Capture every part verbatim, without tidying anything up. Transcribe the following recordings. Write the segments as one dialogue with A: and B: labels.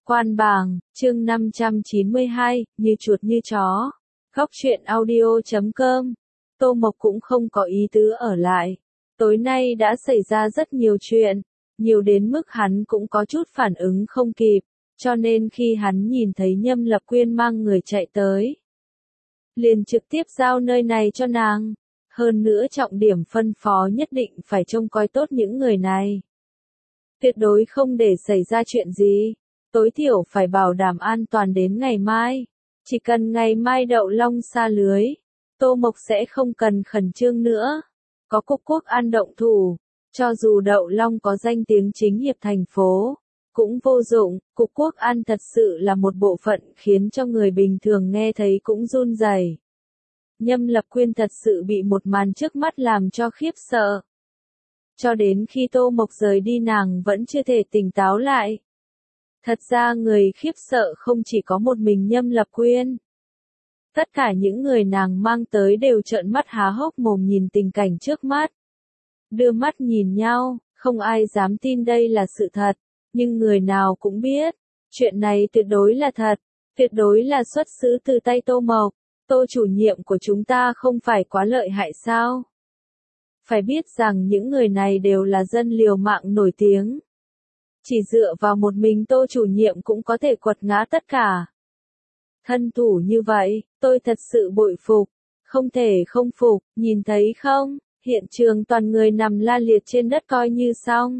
A: Quan bàng, chương năm trăm chín mươi hai, như chuột như chó. Góc truyện audio chấm com. Tô Mộc cũng không có ý tứ ở lại. Tối nay đã xảy ra rất nhiều chuyện, nhiều đến mức hắn cũng có chút phản ứng không kịp, cho nên khi hắn nhìn thấy Nhâm Lập Quyên mang người chạy tới, liền trực tiếp giao nơi này cho nàng. Hơn nữa trọng điểm phân phó nhất định phải trông coi tốt những người này. Tuyệt đối không để xảy ra chuyện gì. Tối thiểu phải bảo đảm an toàn đến ngày mai. Chỉ cần ngày mai Đậu Long sa lưới, Tô Mộc sẽ không cần khẩn trương nữa. Có Cục Quốc An động thủ, cho dù Đậu Long có danh tiếng chính hiệp thành phố, cũng vô dụng. Cục Quốc An thật sự là một bộ phận khiến cho người bình thường nghe thấy cũng run rẩy. Nhâm Lập Quyên thật sự bị một màn trước mắt làm cho khiếp sợ. Cho đến khi Tô Mộc rời đi nàng vẫn chưa thể tỉnh táo lại. Thật ra người khiếp sợ không chỉ có một mình Nhâm Lập Quyên. Tất cả những người nàng mang tới đều trợn mắt há hốc mồm nhìn tình cảnh trước mắt. Đưa mắt nhìn nhau, không ai dám tin đây là sự thật, nhưng người nào cũng biết, chuyện này tuyệt đối là thật, tuyệt đối là xuất xứ từ tay Tô Mộc. Tô chủ nhiệm của chúng ta không phải quá lợi hại sao? Phải biết rằng những người này đều là dân liều mạng nổi tiếng. Chỉ dựa vào một mình Tô chủ nhiệm cũng có thể quật ngã tất cả. Thân thủ như vậy, tôi thật sự bội phục, không thể không phục, nhìn thấy không, hiện trường toàn người nằm la liệt trên đất coi như xong.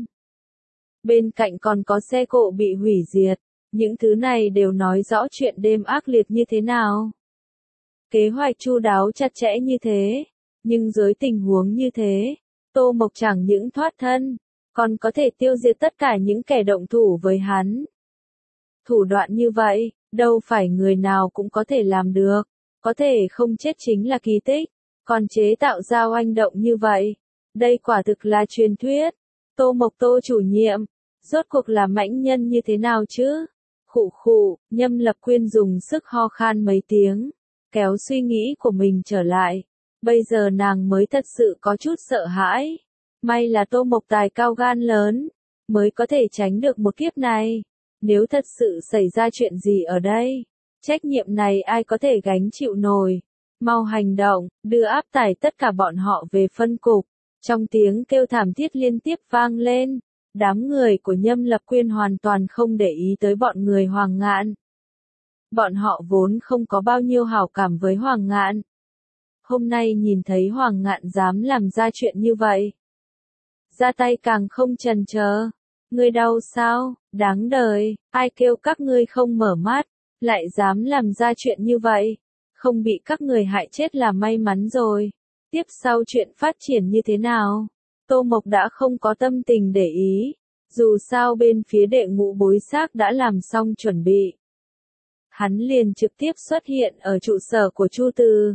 A: Bên cạnh còn có xe cộ bị hủy diệt, những thứ này đều nói rõ chuyện đêm ác liệt như thế nào. Kế hoạch chu đáo chặt chẽ như thế, nhưng dưới tình huống như thế, Tô Mộc chẳng những thoát thân, còn có thể tiêu diệt tất cả những kẻ động thủ với hắn. Thủ đoạn như vậy, đâu phải người nào cũng có thể làm được, có thể không chết chính là kỳ tích, còn chế tạo ra oanh động như vậy. Đây quả thực là truyền thuyết. Tô Mộc Tô chủ nhiệm, rốt cuộc là mãnh nhân như thế nào chứ? Khụ khụ, Nhâm Lập Quyên dùng sức ho khan mấy tiếng, kéo suy nghĩ của mình trở lại. Bây giờ nàng mới thật sự có chút sợ hãi. May là Tô Mộc tài cao gan lớn, mới có thể tránh được một kiếp này. Nếu thật sự xảy ra chuyện gì ở đây, trách nhiệm này ai có thể gánh chịu nổi. Mau hành động, đưa áp tải tất cả bọn họ về phân cục. Trong tiếng kêu thảm thiết liên tiếp vang lên, đám người của Nhâm Lập Quyên hoàn toàn không để ý tới bọn người Hoàng Ngạn. Bọn họ vốn không có bao nhiêu hảo cảm với Hoàng Ngạn. Hôm nay nhìn thấy Hoàng Ngạn dám làm ra chuyện như vậy, ra tay càng không chần chờ. Ngươi đau sao, đáng đời, ai kêu các ngươi không mở mắt, lại dám làm ra chuyện như vậy, không bị các người hại chết là may mắn rồi. Tiếp sau chuyện phát triển như thế nào, Tô Mộc đã không có tâm tình để ý, dù sao bên phía đệ ngũ bối xác đã làm xong chuẩn bị. Hắn liền trực tiếp xuất hiện ở trụ sở của Chu Từ.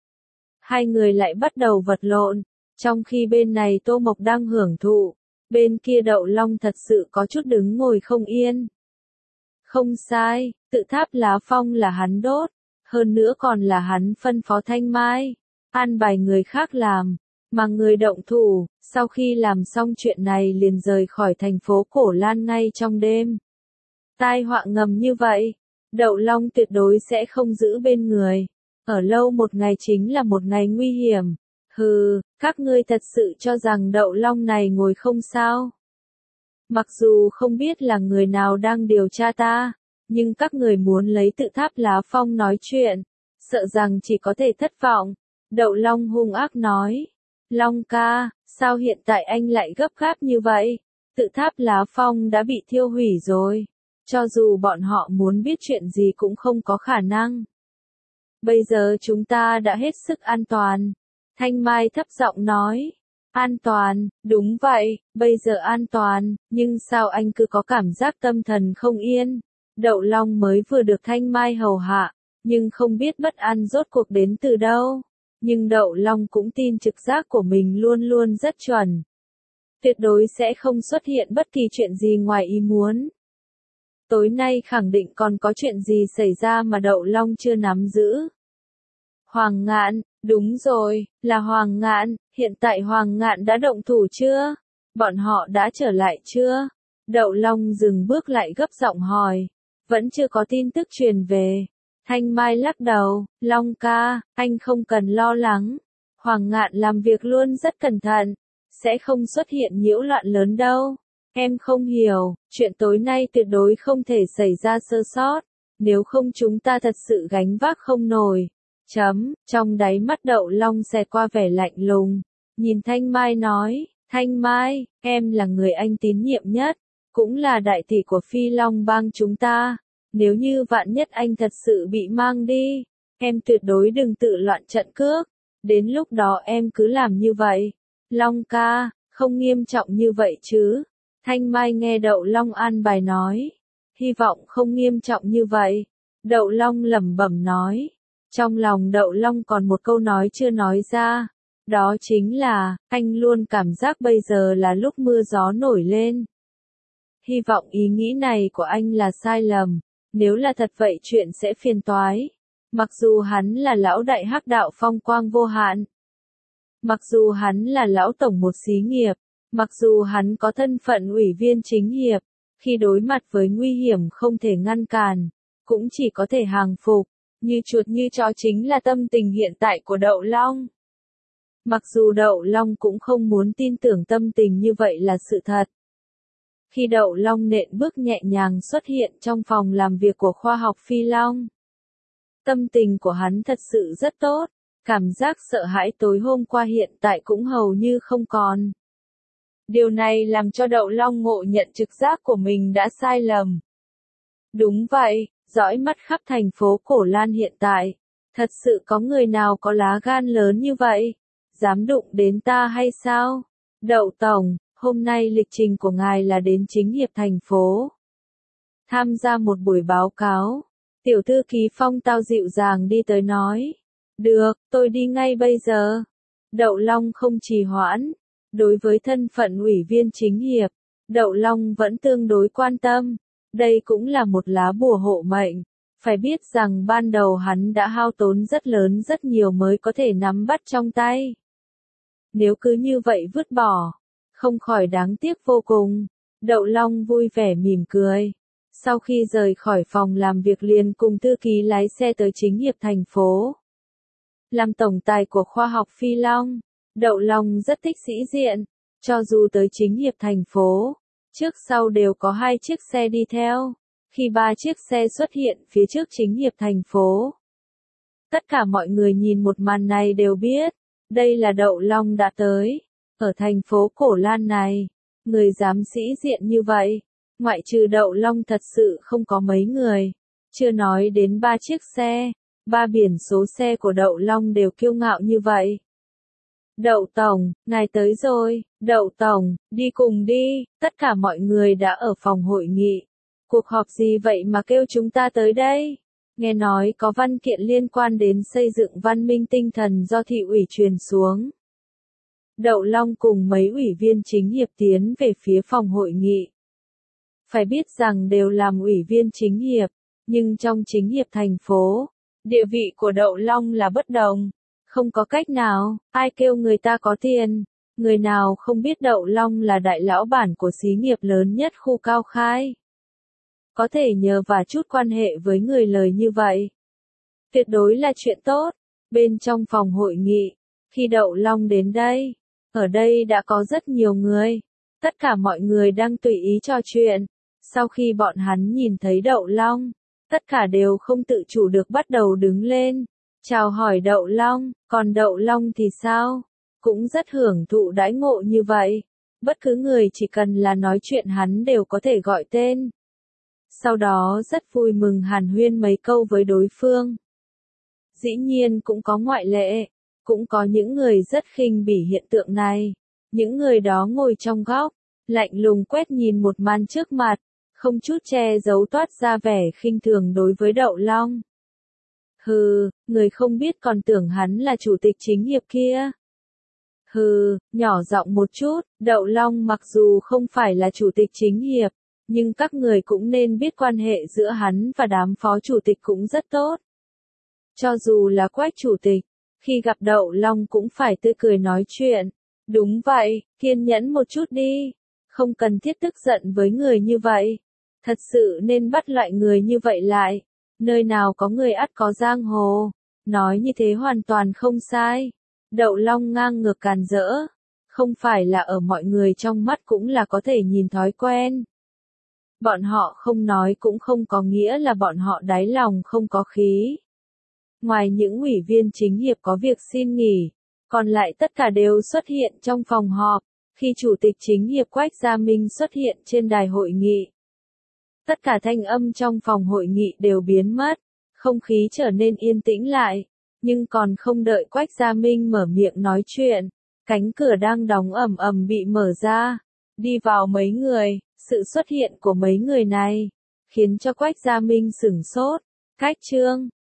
A: Hai người lại bắt đầu vật lộn, trong khi bên này Tô Mộc đang hưởng thụ, bên kia Đậu Long thật sự có chút đứng ngồi không yên. Không sai, tự tháp lá phong là hắn đốt, hơn nữa còn là hắn phân phó Thanh Mai, an bài người khác làm, mà người động thủ, sau khi làm xong chuyện này liền rời khỏi thành phố Cổ Lan ngay trong đêm. Tai họa ngầm như vậy, Đậu Long tuyệt đối sẽ không giữ bên người, ở lâu một ngày chính là một ngày nguy hiểm. Hừ, các ngươi thật sự cho rằng Đậu Long này ngồi không sao? Mặc dù không biết là người nào đang điều tra ta, nhưng các người muốn lấy tự tháp lá phong nói chuyện, sợ rằng chỉ có thể thất vọng. Đậu Long hung ác nói, Long ca, sao hiện tại anh lại gấp gáp như vậy? Tự tháp lá phong đã bị thiêu hủy rồi, cho dù bọn họ muốn biết chuyện gì cũng không có khả năng. Bây giờ chúng ta đã hết sức an toàn. Thanh Mai thấp giọng nói, an toàn, đúng vậy, bây giờ an toàn, nhưng sao anh cứ có cảm giác tâm thần không yên? Đậu Long mới vừa được Thanh Mai hầu hạ, nhưng không biết bất an rốt cuộc đến từ đâu. Nhưng Đậu Long cũng tin trực giác của mình luôn luôn rất chuẩn. Tuyệt đối sẽ không xuất hiện bất kỳ chuyện gì ngoài ý muốn. Tối nay khẳng định còn có chuyện gì xảy ra mà Đậu Long chưa nắm giữ. Hoàng Ngạn, đúng rồi, là Hoàng Ngạn, hiện tại Hoàng Ngạn đã động thủ chưa? Bọn họ đã trở lại chưa? Đậu Long dừng bước lại gấp giọng hỏi. Vẫn chưa có tin tức truyền về. Thanh Mai lắc đầu, Long ca, anh không cần lo lắng. Hoàng Ngạn làm việc luôn rất cẩn thận, sẽ không xuất hiện nhiễu loạn lớn đâu. Em không hiểu, chuyện tối nay tuyệt đối không thể xảy ra sơ sót, nếu không chúng ta thật sự gánh vác không nổi. Chấm, trong đáy mắt Đậu Long xẹt qua vẻ lạnh lùng, nhìn Thanh Mai nói, Thanh Mai, em là người anh tín nhiệm nhất, cũng là đại tỷ của Phi Long bang chúng ta. Nếu như vạn nhất anh thật sự bị mang đi, em tuyệt đối đừng tự loạn trận cước, đến lúc đó em cứ làm như vậy. Long ca, không nghiêm trọng như vậy chứ. Thanh Mai nghe Đậu Long an bài nói, hy vọng không nghiêm trọng như vậy. Đậu Long lẩm bẩm nói, trong lòng Đậu Long còn một câu nói chưa nói ra, đó chính là, anh luôn cảm giác bây giờ là lúc mưa gió nổi lên. Hy vọng ý nghĩ này của anh là sai lầm, nếu là thật vậy chuyện sẽ phiền toái. Mặc dù hắn là lão đại hắc đạo phong quang vô hạn, mặc dù hắn là lão tổng một xí nghiệp, mặc dù hắn có thân phận ủy viên chính hiệp, khi đối mặt với nguy hiểm không thể ngăn cản, cũng chỉ có thể hàng phục, như chuột như chó chính là tâm tình hiện tại của Đậu Long. Mặc dù Đậu Long cũng không muốn tin tưởng tâm tình như vậy là sự thật. Khi Đậu Long nện bước nhẹ nhàng xuất hiện trong phòng làm việc của khoa học Phi Long, tâm tình của hắn thật sự rất tốt, cảm giác sợ hãi tối hôm qua hiện tại cũng hầu như không còn. Điều này làm cho Đậu Long ngộ nhận trực giác của mình đã sai lầm. Đúng vậy, dõi mắt khắp thành phố Cổ Lan hiện tại, thật sự có người nào có lá gan lớn như vậy, dám đụng đến ta hay sao? Đậu Tổng, hôm nay lịch trình của ngài là đến chính hiệp thành phố, tham gia một buổi báo cáo. Tiểu thư ký Phong Tao dịu dàng đi tới nói, được, tôi đi ngay bây giờ. Đậu Long không trì hoãn, đối với thân phận ủy viên chính hiệp, Đậu Long vẫn tương đối quan tâm, đây cũng là một lá bùa hộ mệnh, phải biết rằng ban đầu hắn đã hao tốn rất lớn rất nhiều mới có thể nắm bắt trong tay. Nếu cứ như vậy vứt bỏ, không khỏi đáng tiếc vô cùng. Đậu Long vui vẻ mỉm cười. Sau khi rời khỏi phòng làm việc liền cùng thư ký lái xe tới chính hiệp thành phố. Làm tổng tài của khoa học Phi Long, Đậu Long rất thích sĩ diện, cho dù tới chính hiệp thành phố, trước sau đều có hai chiếc xe đi theo. Khi ba chiếc xe xuất hiện phía trước chính hiệp thành phố, tất cả mọi người nhìn một màn này đều biết, đây là Đậu Long đã tới. Ở thành phố Cổ Lan này, người dám sĩ diện như vậy, ngoại trừ Đậu Long thật sự không có mấy người. Chưa nói đến ba chiếc xe, ba biển số xe của Đậu Long đều kiêu ngạo như vậy. Đậu Tổng, ngài tới rồi. Đậu Tổng, đi cùng đi. Tất cả mọi người đã ở phòng hội nghị. Cuộc họp gì vậy mà kêu chúng ta tới đây? Nghe nói có văn kiện liên quan đến xây dựng văn minh tinh thần do thị ủy truyền xuống. Đậu Long cùng mấy ủy viên chính hiệp tiến về phía phòng hội nghị. Phải biết rằng đều làm ủy viên chính hiệp, nhưng trong chính hiệp thành phố, địa vị của Đậu Long là bất đồng. Không có cách nào, ai kêu người ta có tiền, người nào không biết Đậu Long là đại lão bản của xí nghiệp lớn nhất khu Cao Khai. Có thể nhờ và chút quan hệ với người lời như vậy. Tuyệt đối là chuyện tốt. Bên trong phòng hội nghị, khi Đậu Long đến đây, ở đây đã có rất nhiều người. Tất cả mọi người đang tùy ý trò chuyện. Sau khi bọn hắn nhìn thấy Đậu Long, tất cả đều không tự chủ được bắt đầu đứng lên. Chào hỏi Đậu Long, còn Đậu Long thì sao? Cũng rất hưởng thụ đãi ngộ như vậy. Bất cứ người chỉ cần là nói chuyện hắn đều có thể gọi tên. Sau đó rất vui mừng hàn huyên mấy câu với đối phương. Dĩ nhiên cũng có ngoại lệ, cũng có những người rất khinh bỉ hiện tượng này. Những người đó ngồi trong góc, lạnh lùng quét nhìn một màn trước mặt, không chút che giấu toát ra vẻ khinh thường đối với Đậu Long. Hừ, người không biết còn tưởng hắn là chủ tịch chính hiệp kia. Hừ, nhỏ giọng một chút, Đậu Long mặc dù không phải là chủ tịch chính hiệp, nhưng các người cũng nên biết quan hệ giữa hắn và đám phó chủ tịch cũng rất tốt. Cho dù là Quách chủ tịch, khi gặp Đậu Long cũng phải tươi cười nói chuyện. Đúng vậy, kiên nhẫn một chút đi, không cần thiết tức giận với người như vậy. Thật sự nên bắt loại người như vậy lại. Nơi nào có người ắt có giang hồ. Nói như thế hoàn toàn không sai. Đậu Long ngang ngược càn rỡ. Không phải là ở mọi người trong mắt cũng là có thể nhìn thói quen. Bọn họ không nói cũng không có nghĩa là bọn họ đáy lòng không có khí. Ngoài những ủy viên chính hiệp có việc xin nghỉ, còn lại tất cả đều xuất hiện trong phòng họp. Khi Chủ tịch chính hiệp Quách Gia Minh xuất hiện trên đài hội nghị, tất cả thanh âm trong phòng hội nghị đều biến mất, không khí trở nên yên tĩnh lại. Nhưng còn không đợi Quách Gia Minh mở miệng nói chuyện, cánh cửa đang đóng ầm ầm bị mở ra, đi vào mấy người. Sự xuất hiện của mấy người này khiến cho Quách Gia Minh sửng sốt. Cách Trương